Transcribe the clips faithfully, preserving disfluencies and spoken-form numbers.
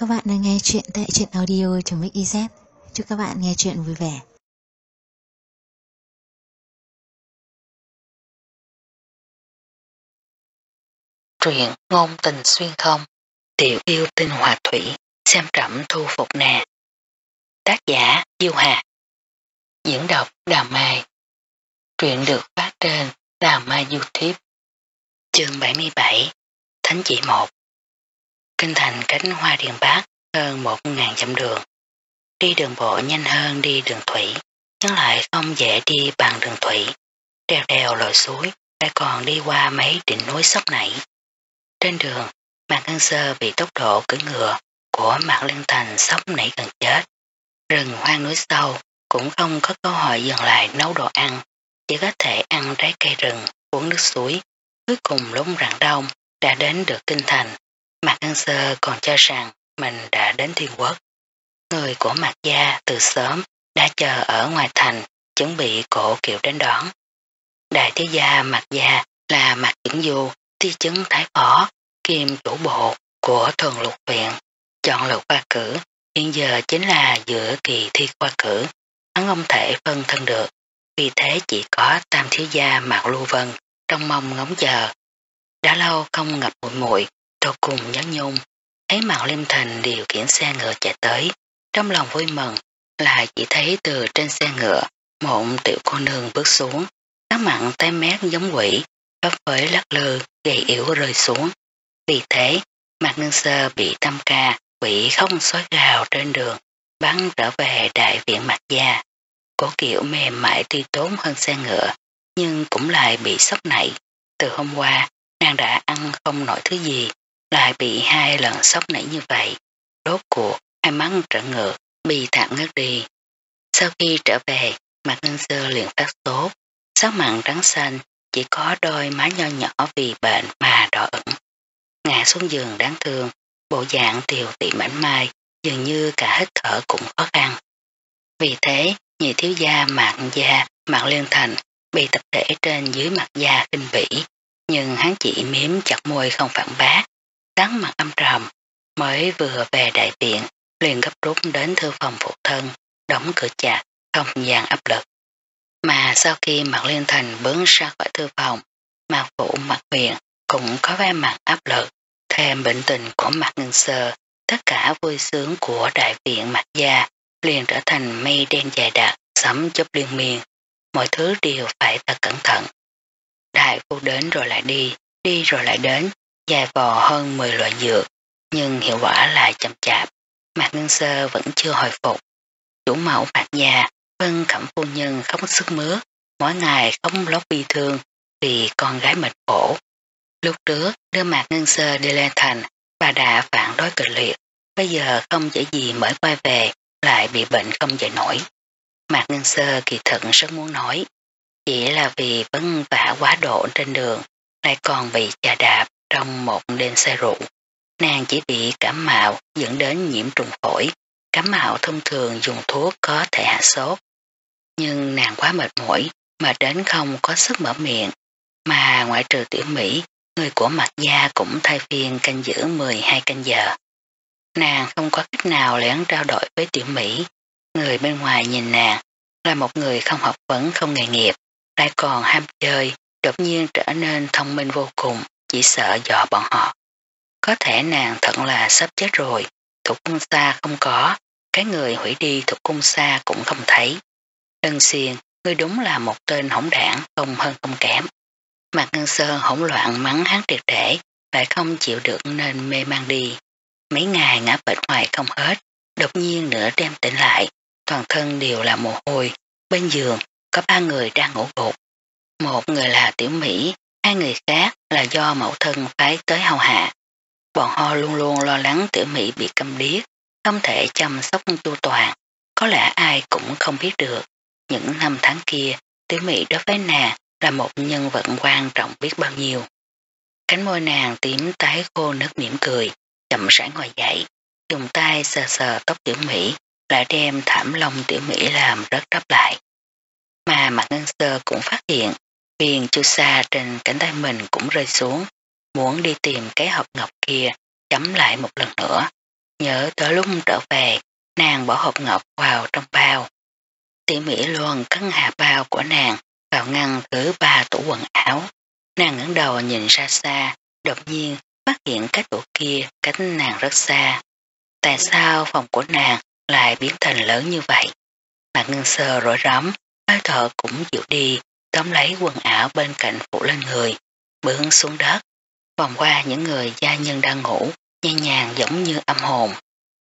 các bạn đang nghe chuyện tại truyện audio.mix.iz. Chúc các bạn nghe chuyện vui vẻ. Truyện ngôn tình xuyên không, tiểu yêu tinh hòa thủy, xem trẫm thu phục nè. Tác giả Diêu Hà. Diễn đọc Đào Mai. Truyện được phát trên Đào Mai YouTube. Chương bảy mươi bảy. Thánh chỉ một. Kinh thành cánh hoa điền Bắc hơn một ngàn dặm đường. Đi đường bộ nhanh hơn đi đường thủy, nhưng lại không dễ đi bằng đường thủy. Đèo đèo lội suối, lại còn đi qua mấy đỉnh núi sóc nảy. Trên đường, Mạc Ngân Sơ bị tốc độ cưỡi ngựa của Mạc Liên Thành sốc nảy gần chết. Rừng hoang núi sâu cũng không có cơ hội dừng lại nấu đồ ăn, chỉ có thể ăn trái cây rừng, uống nước suối. Cuối cùng lúc rạng đông đã đến được kinh thành. Mạc Ngân Sơ còn cho rằng mình đã đến thiên quốc. Người của Mạc gia từ sớm đã chờ ở ngoài thành, chuẩn bị cổ kiệu đến đón. Đại thiếu gia Mạc gia là Mạc Chưởng Du, thi chứng thái phó, kiêm chủ bộ của thuần lục viện. Chọn lượt khoa cử, hiện giờ chính là giữa kỳ thi khoa cử, hắn không thể phân thân được, vì thế chỉ có tam thiếu gia Mạc Lưu Vân trong mong ngóng chờ. Đã lâu không ngập muội muội, tô cùng nhắn nhung, thấy Mạc Liêm Thành điều khiển xe ngựa chạy tới, trong lòng vui mừng, là chỉ thấy từ trên xe ngựa một tiểu cô nương bước xuống, sắc mặn tay mét giống quỷ, phấp phới lắc lư, gầy yếu rơi xuống. Vì thế, Mạc Ngân Sơ bị Tam ca, quỷ không xói gào trên đường, bắn trở về đại viện Mạc gia. Cổ kiệu mềm mại tuy tốn hơn xe ngựa, nhưng cũng lại bị sốc nảy. Từ hôm qua, nàng đã ăn không nổi thứ gì, lại bị hai lần sốc nảy như vậy. Rốt cuộc, hai mắt trở ngược, bi thảm ngất đi. Sau khi trở về, Mạc Ngân Sơ liền phát sốt, sắc mặn trắng xanh, chỉ có đôi má nho nhỏ vì bệnh mà đỏ ửng. Ngã xuống giường đáng thương, bộ dạng tiều tị mảnh mai, dường như cả hít thở cũng khó khăn. Vì thế, nhị thiếu gia Mạc gia, Mạc Liên Thành bị tập thể trên dưới Mạc gia kinh bỉ, nhưng hắn chỉ miếm chặt môi không phản bác, sáng mặt âm trầm, mới vừa về đại viện, liền gấp rút đến thư phòng phụ thân, đóng cửa chặt, không gian áp lực. Mà sau khi Mạc Liên Thành bước ra khỏi thư phòng, Mạc Phụ Mạc Huyền cũng có vẻ mặt áp lực, thêm bệnh tình của Mạc Ngân Sơ, tất cả vui sướng của đại viện Mạc gia liền trở thành mây đen dài đặc, sấm chớp liên miên, mọi thứ đều phải thật cẩn thận. Đại phu đến rồi lại đi, đi rồi lại đến, dài vò hơn mười loại dược, nhưng hiệu quả lại chậm chạp. Mạc Ngân Sơ vẫn chưa hồi phục. Chủ mẫu Mạc gia, Vân Cẩm phu nhân khóc sức mướt, mỗi ngày khóc lóc bi thương vì con gái mệt khổ. Lúc trước đưa Mạc Ngân Sơ đi lên thành, bà đã phản đối kịch liệt, bây giờ không dễ gì mới quay về, lại bị bệnh không dậy nổi. Mạc Ngân Sơ kỳ thật rất muốn nói, chỉ là vì vất vả quá độ trên đường, lại còn bị chà đạp trong một đêm say rượu. Nàng chỉ bị cảm mạo dẫn đến nhiễm trùng phổi, cảm mạo thông thường dùng thuốc có thể hạ sốt. Nhưng nàng quá mệt mỏi, mệt đến không có sức mở miệng, mà ngoại trừ Tiểu Mỹ, người của Mạc gia cũng thay phiên canh giữ mười hai canh giờ. Nàng không có cách nào lén trao đổi với Tiểu Mỹ, người bên ngoài nhìn nàng là một người không học vấn không nghề nghiệp, lại còn ham chơi, đột nhiên trở nên thông minh vô cùng, chỉ sợ dò bọn họ. Có thể nàng thật là sắp chết rồi, Thục Cung Sa không có, cái người hủy đi Thục Cung Sa cũng không thấy. Đơn Xiên, ngươi đúng là một tên hỗn đảng, không hơn không kém. Mạc Ngân Sơn hỗn loạn mắng hắn triệt để, lại không chịu được nên mê mang đi. Mấy ngày ngã bệnh hoài không hết, đột nhiên nửa đêm tỉnh lại, toàn thân đều là mồ hôi, bên giường có ba người đang ngủ gục. Một người là Tiểu Mỹ, hai người khác là do mẫu thân phái tới hầu hạ. Bọn họ luôn luôn lo lắng Tiểu Mỹ bị câm điếc, không thể chăm sóc chu toàn, có lẽ ai cũng không biết được. Những năm tháng kia, Tiểu Mỹ đối với nàng là một nhân vật quan trọng biết bao nhiêu. Cánh môi nàng tím tái khô nước mỉm cười, chậm rãi ngồi dậy, dùng tay sờ sờ tóc Tiểu Mỹ, lại đem thảm lông Tiểu Mỹ làm rất đắp lại. Mà Mạc Ngân Sơ cũng phát hiện, viên chu sa trên cánh tay mình cũng rơi xuống, muốn đi tìm cái hộp ngọc kia, chấm lại một lần nữa. Nhớ tới lúc trở về, nàng bỏ hộp ngọc vào trong bao. Tỉ mỉ luôn cất hạ bao của nàng vào ngăn thứ ba tủ quần áo. Nàng ngẩng đầu nhìn xa xa, đột nhiên phát hiện cái tủ kia cách nàng rất xa. Tại sao phòng của nàng lại biến thành lớn như vậy? Mạc Ngân Sơ rối rắm, hơi thở cũng chịu đi, tóm lấy quần áo bên cạnh phủ lên người, bước xuống đất, vòng qua những người gia nhân đang ngủ, nhẹ nhàng giống như âm hồn.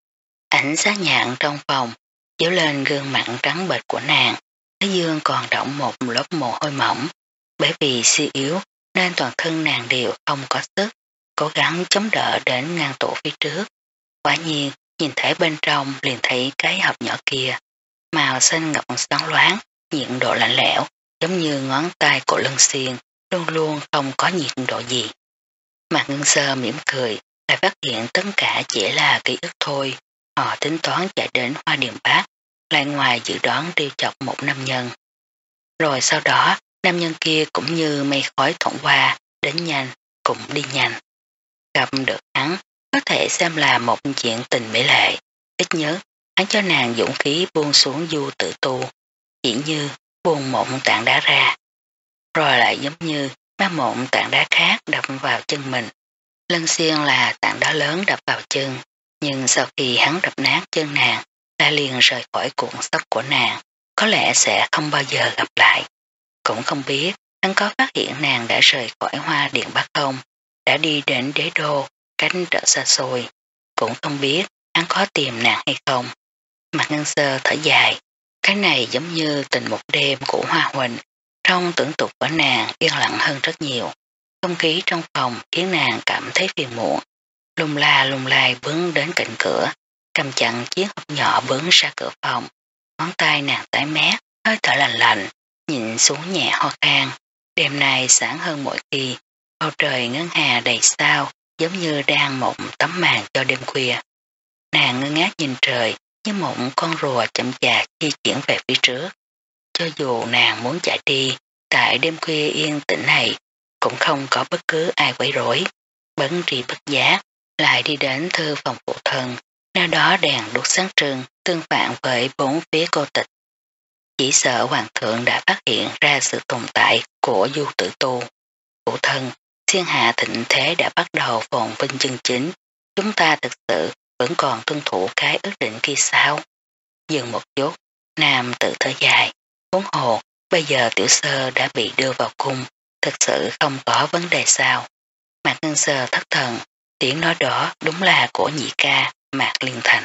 Ánh sáng nhạn trong phòng chiếu lên gương mặt trắng bệch của nàng, Thái dương còn đọng một lớp mồ hôi mỏng, bởi vì suy yếu nên toàn thân nàng đều không có sức, cố gắng chống đỡ đến ngang tủ phía trước. Quả nhiên, nhìn thấy bên trong liền thấy cái hộp nhỏ kia, màu xanh ngọc sáng loáng, nhiệt độ lạnh lẽo, giống như ngón tay của Lân Xiên, luôn luôn không có nhiệt độ gì. Mạc Ngân Sơ mỉm cười, lại phát hiện tất cả chỉ là ký ức thôi. Họ tính toán chạy đến Hoa Điền Bắc, lại ngoài dự đoán trêu chọc một nam nhân. Rồi sau đó, nam nhân kia cũng như mây khói thoảng qua, đến nhanh, cũng đi nhanh. Gặp được hắn, có thể xem là một chuyện tình mỹ lệ. Ít nhớ, hắn cho nàng dũng khí buông xuống du tự tu, chỉ như buông một tảng đá ra. Rồi lại giống như mang một tảng đá khác đập vào chân mình. Lân Xiên là tảng đá lớn đập vào chân, nhưng sau khi hắn đập nát chân nàng, đã liền rời khỏi cuộn sóc của nàng, có lẽ sẽ không bao giờ gặp lại. Cũng không biết hắn có phát hiện nàng đã rời khỏi Hoa Điện Bắc không, đã đi đến đế đô, cánh trở xa xôi. Cũng không biết hắn có tìm nàng hay không. Mạc Ngân Sơ thở dài, cái này giống như tình một đêm của Hoa Huỳnh, trong tưởng tục của nàng yên lặng hơn rất nhiều. Không khí trong phòng khiến nàng cảm thấy phiền muộn, lung la lung lai bước đến cạnh cửa, cầm chặn chiếc hộp nhỏ bước ra cửa phòng. Ngón tay nàng tái mét, hơi thở lạnh lạnh, nhìn xuống nhẹ ho khan. Đêm nay sáng hơn mỗi khi, bầu trời ngân hà đầy sao, giống như đang một tấm màn cho đêm khuya. Nàng ngơ ngác nhìn trời, như một con rùa chậm chạp di chuyển về phía trước. Cho dù nàng muốn chạy đi, tại đêm khuya yên tĩnh này, cũng không có bất cứ ai quấy rối. Bấn tri bất giác, lại đi đến thư phòng phụ thân, nơi đó đèn đuốc sáng trưng, tương phản với bốn phía cô tịch. Chỉ sợ hoàng thượng đã phát hiện ra sự tồn tại của du tử tu. Phụ thân, thiên hạ thịnh thế đã bắt đầu phồn vinh chân chính, chúng ta thực sự vẫn còn tuân thủ cái ước định kia sao? Dừng một chút, nam tự thở dài, huống hồ, bây giờ tiểu sơ đã bị đưa vào cung, thực sự không có vấn đề sao. Mạc Ngân Sơ thất thần, tiếng nói đó đúng là của nhị ca, Mạc Liên Thành.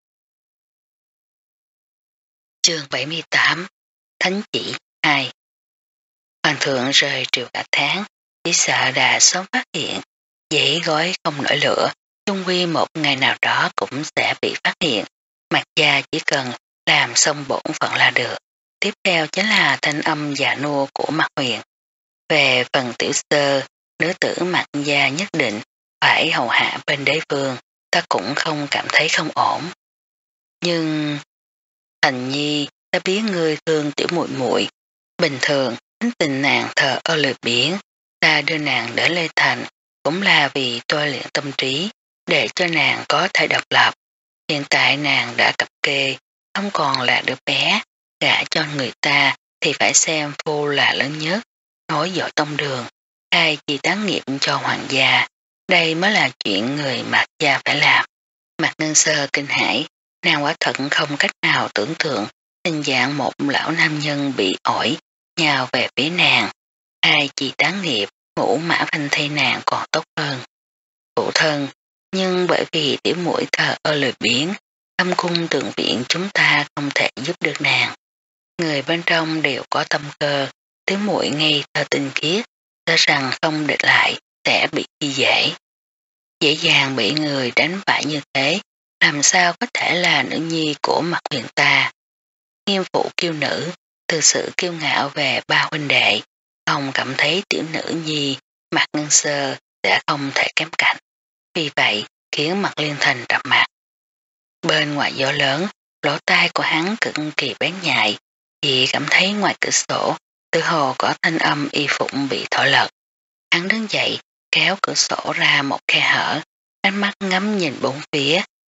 Chương bảy mươi tám, Thánh chỉ hai. Hoàng thượng rời triều cả tháng, chỉ sợ đã sớm phát hiện, giấy gói không nổi lửa, chung quy một ngày nào đó cũng sẽ bị phát hiện. Mạc gia chỉ cần làm xong bổn phận là được. Tiếp theo chính là thanh âm già nua của Mạc Huyền. Về phần tiểu sơ, nữ tử Mạc gia nhất định phải hầu hạ bên đế vương, ta cũng không cảm thấy không ổn. Nhưng Thành Nhi, ta biết người thương tiểu muội muội, bình thường tính tình nàng thờ ơ lười biếng, ta đưa nàng đến Lê Thành cũng là vì tôi luyện tâm trí, để cho nàng có thể độc lập. Hiện tại nàng đã cập kê, không còn là đứa bé, gả cho người ta thì phải xem phu là lớn nhất, nói dõi tông đường, ai chỉ tán nghiệp cho hoàng gia, đây mới là chuyện người Mạc gia phải làm. Mạc Ngân Sơ kinh hãi, nàng quả thật không cách nào tưởng tượng hình dạng một lão nam nhân bị ổi nhào về phía nàng, ai chỉ tán nghiệp, ngủ mã phanh thay nàng còn tốt hơn. Phụ thân, nhưng bởi vì tiểu muội thờ ơ lười biếng, tâm cung tượng viện chúng ta không thể giúp được nàng. Người bên trong đều có tâm cơ, tiểu muội ngây thơ tinh khiết, cho rằng không địch lại sẽ bị khi dễ. Dễ dàng bị người đánh bại như thế, làm sao có thể là nữ nhi của Mạc Huyền ta. Nghiêm phụ kiêu nữ, từ sự kiêu ngạo về ba huynh đệ, không cảm thấy tiểu nữ nhi Mạc Ngân Sơ sẽ không thể kém cạnh. Vì vậy khiến Mạc Liên Thành trầm mặt. Bên ngoài gió lớn, lỗ tai của hắn cực kỳ bén nhạy, chỉ cảm thấy ngoài cửa sổ tự hồ có thanh âm y phục bị thổi lật. Hắn đứng dậy kéo cửa sổ ra một khe hở, ánh mắt ngắm nhìn bốn phía,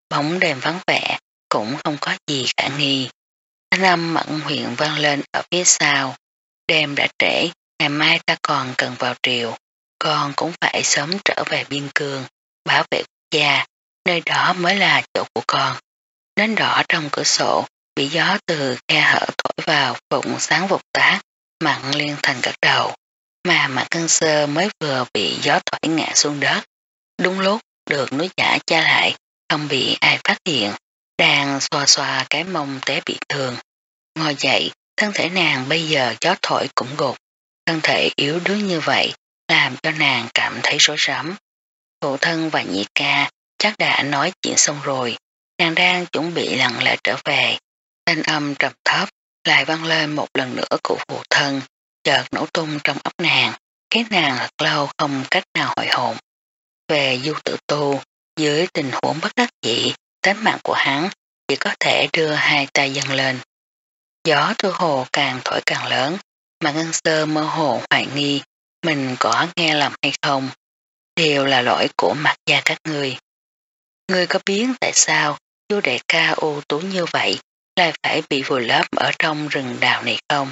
bóng đêm vắng vẻ, cũng không có gì khả nghi. Thanh âm Mẫn Huyền vang lên ở phía sau. Đêm đã trễ, ngày mai ta còn cần vào triều, con cũng phải sớm trở về biên cương, bảo vệ quốc gia, nơi đó mới là chỗ của con. Nến đỏ trong cửa sổ, bị gió từ khe hở thổi vào phụng sáng vụt tát, Mạc Liên Thành gật đầu, mà Mạc Ngân Sơ mới vừa bị gió thổi ngã xuống đất. Đúng lúc được núi giả cha lại, không bị ai phát hiện, đang xoa xoa cái mông té bị thương. Ngồi dậy, thân thể nàng bây giờ gió thổi cũng gục, thân thể yếu đuối như vậy làm cho nàng cảm thấy rối rắm. Phụ thân và nhị ca chắc đã nói chuyện xong rồi, nàng đang chuẩn bị lặng lẽ trở về. Thanh âm trầm thấp lại vang lên một lần nữa của phụ thân, chợt nổ tung trong óc nàng, cái nàng thật lâu không cách nào hồi hồn. Về Du Tử Tu, dưới tình huống bất đắc dĩ, tính mạng của hắn chỉ có thể đưa hai tay dâng lên. Gió thư hồ càng thổi càng lớn, mà Ngân Sơ mơ hồ hoài nghi mình có nghe lầm hay không. Đều là lỗi của Mạc gia các ngươi. Ngươi có biết tại sao chú đệ ca ưu tú như vậy lại phải bị vùi lấp ở trong rừng đào này không?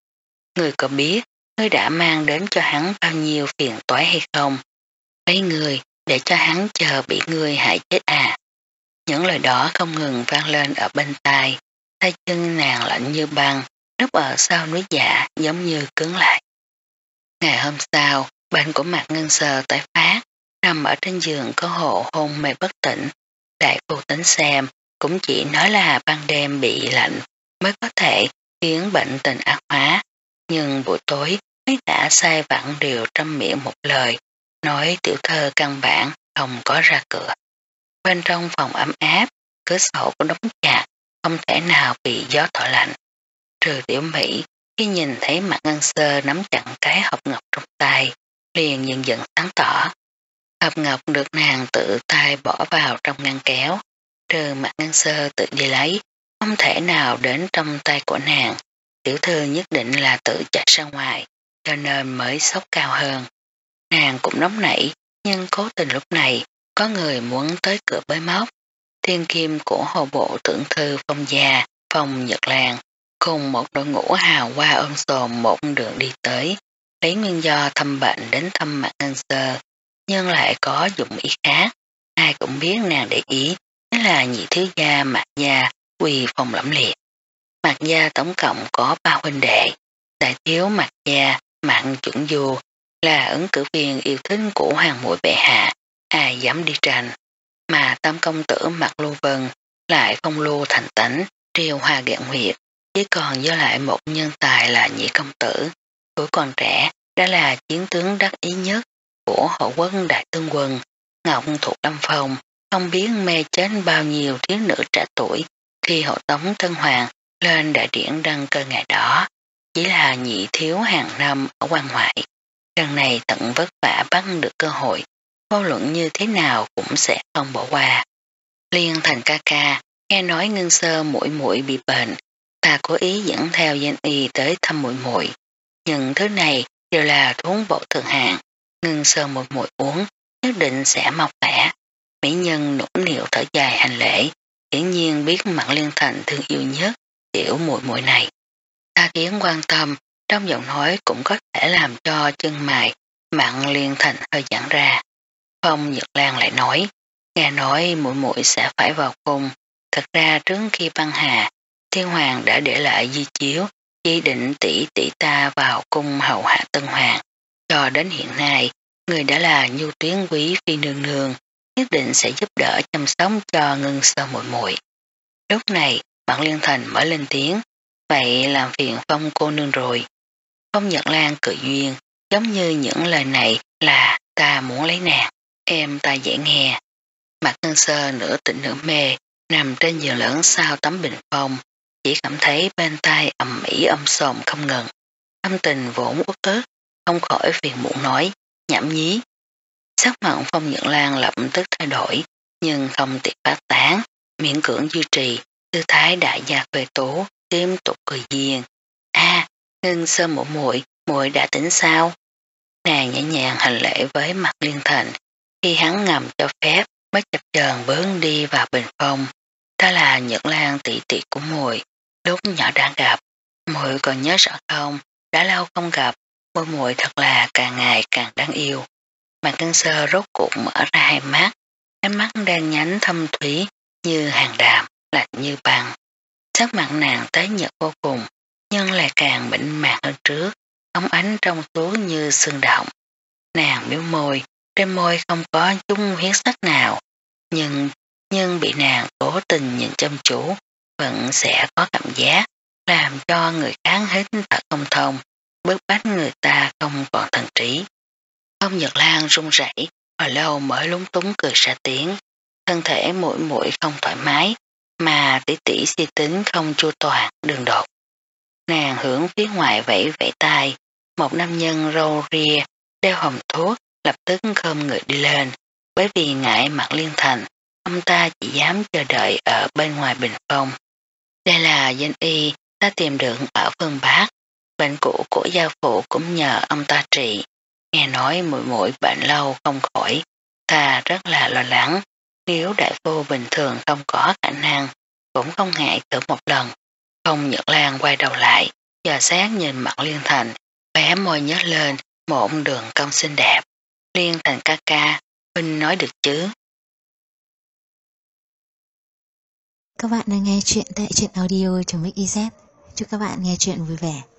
Ngươi có biết ngươi đã mang đến cho hắn bao nhiêu phiền toái hay không? Lấy ngươi để cho hắn chờ bị ngươi hại chết à? Những lời đó không ngừng vang lên ở bên tai, tay chân nàng lạnh như băng, núp ở sau núi giả giống như cứng lại. Ngày hôm sau, bệnh của Mạc Ngân Sơ tái phát, nằm ở trên giường có hộ hôn mê bất tỉnh. Đại phu tính xem, cũng chỉ nói là ban đêm bị lạnh mới có thể khiến bệnh tình ác hóa. Nhưng buổi tối, mấy đã sai vặn đều trong miệng một lời, nói tiểu thơ căn bản không có ra cửa. Bên trong phòng ấm áp, cửa sổ cũng đóng chặt, không thể nào bị gió thổi lạnh. Trừ tiểu Mỹ, khi nhìn thấy Mạc Ngân Sơ nắm chặt cái hộp ngọc trong tay, liền dần dần sáng tỏ. Hộp ngọc được nàng tự tay bỏ vào trong ngăn kéo, trừ Mạc Ngân Sơ tự đi lấy, không thể nào đến trong tay của nàng. Tiểu thư nhất định là tự chạy ra ngoài, cho nên mới sốc cao hơn. Nàng cũng nóng nảy, nhưng cố tình lúc này có người muốn tới cửa bới móc. Thiên kim của hồ bộ tưởng thư Phong Gia, Phong Nhật Lan, cùng một đội ngũ hào hoa ôm xồm một đường đi tới, lấy nguyên do thăm bệnh đến thăm Mạc Ngân Sơ, nhưng lại có dụng ý khác. Ai cũng biết nàng để ý, đó là nhị thiếu gia Mạc Gia, Quỳ Phong lẫm liệt. Mạc Gia tổng cộng có ba huynh đệ, đại thiếu Mạc Gia, Mạc Chuẩn Du là ứng cử viên yêu thích của hoàng muội bệ hạ, ai dám đi tranh. Mà tam công tử Mạc Lưu Vân lại phong lưu thành tánh, triều hoa gạn huyệt, chỉ còn do lại một nhân tài là nhị công tử, tuổi còn trẻ đã là chiến tướng đắc ý nhất của hộ quân đại tướng quân. Ngọc thuộc Lâm Phong không biết mê chết bao nhiêu thiếu nữ trẻ tuổi khi hộ tống Tân Hoàng lên đại điển đăng cơ ngày đó, chỉ là nhị thiếu hàng năm ở quan ngoại. Lần này tận vất vả bắt được cơ hội, vô luận như thế nào cũng sẽ không bỏ qua. Liên Thành ca ca, nghe nói Ngân Sơ muội muội bị bệnh, ta cố ý dẫn theo danh y tới thăm muội muội. Nhưng thứ này đều là thuốc bổ thượng hạng, Ngân Sơ muội muội uống nhất định sẽ mau khỏe. Mỹ nhân nũng nịu thở dài hành lễ, hiển nhiên biết Mạc Liên Thành thương yêu nhất tiểu muội muội này. Ta kiến quan tâm, trong giọng nói cũng có thể làm cho chân mày Mạc Liên Thành hơi giãn ra. Phong Nhật Lan lại nói, nghe nói muội muội sẽ phải vào cung. Thật ra trước khi băng hà, Thiên Hoàng đã để lại di chiếu, chỉ định tỷ tỷ ta vào cung hầu hạ Tân Hoàng. Cho đến hiện nay, người đã là Nhu Tuyến quý phi nương nương, nhất định sẽ giúp đỡ chăm sóc cho Ngân Sơ muội muội. Lúc này, Mạc Liên Thành mới lên tiếng, vậy làm phiền Phong cô nương rồi. Phong Nhật Lan cười duyên, giống như những lời này là ta muốn lấy nàng, em ta dễ nghe. Mạc Ngân Sơ nửa tỉnh nửa mê, nằm trên giường lớn sau tấm bình phong, chỉ cảm thấy bên tai ầm ĩ âm sồn không ngừng. Tâm tình vốn uất tức, không khỏi phiền muộn nói, nhảm nhí. Sắc mặt Phong Nhật Lan lập tức thay đổi, nhưng không tiện phát tán, miễn cưỡng duy trì, tư thái đại gia khuê tố, tiếp tục cười duyên. A, Ngân Sơ muội muội, muội đã tỉnh sao? Nàng nhẹ nhàng hành lễ với Mạc Liên Thành, khi hắn ngầm cho phép, mới chập chờn bước đi vào bình phong. Ta là Nhật Lan tỷ tỷ của muội, lúc nhỏ đã gặp, muội còn nhớ rõ không, đã lâu không gặp, muội muội thật là càng ngày càng đáng yêu. Mạc Ngân Sơ rốt cuộc mở ra hai mắt, ánh mắt đen nhánh thâm thúy như hàng đàm, lạnh như băng. Sắc mặt nàng tái nhợt vô cùng, nhưng lại càng mịn màng hơn trước, óng ánh trong suốt như sương động. Nàng miếu môi, trên môi không có chút huyết sắc nào, nhưng nhưng bị nàng cố tình nhìn chăm chú, vẫn sẽ có cảm giác, làm cho người khác hít thở không thông, bức bách người ta không còn thần trí. Ông Nhật Lan run rẩy, hồi lâu mới lúng túng cười ra tiếng, thân thể muội muội không thoải mái, mà tỷ tỷ suy tính không chu toàn, đường đột. Nàng hướng phía ngoài vẫy vẫy tay, một nam nhân râu ria, đeo hòm thuốc, lập tức khom người đi lên, bởi vì ngại mặt Liên Thành, ông ta chỉ dám chờ đợi ở bên ngoài bình phong. Đây là danh y ta tìm được ở phương Bắc, bệnh cũ của gia phụ cũng nhờ ông ta trị. Nghe nói muội muội bệnh lâu không khỏi, ta rất là lo lắng, nếu đại phu bình thường không có khả năng, cũng không ngại thử một lần. Không Nhật Lan quay đầu lại, dò xét nhìn mặt Liên Thành, bé môi nhớ lên một đường cong xinh đẹp. Liên Thành ca ca, huynh nói được chứ? Các bạn đang nghe chuyện tại truyện audio.mixyz. Chúc các bạn nghe chuyện vui vẻ.